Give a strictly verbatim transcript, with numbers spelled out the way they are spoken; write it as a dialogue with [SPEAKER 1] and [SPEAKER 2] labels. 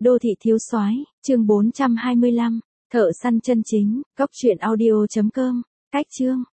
[SPEAKER 1] Đô thị thiếu soái, chương bốn trăm hai mươi lăm, thợ săn chân chính, cốc truyện audio chấm com, cách chương.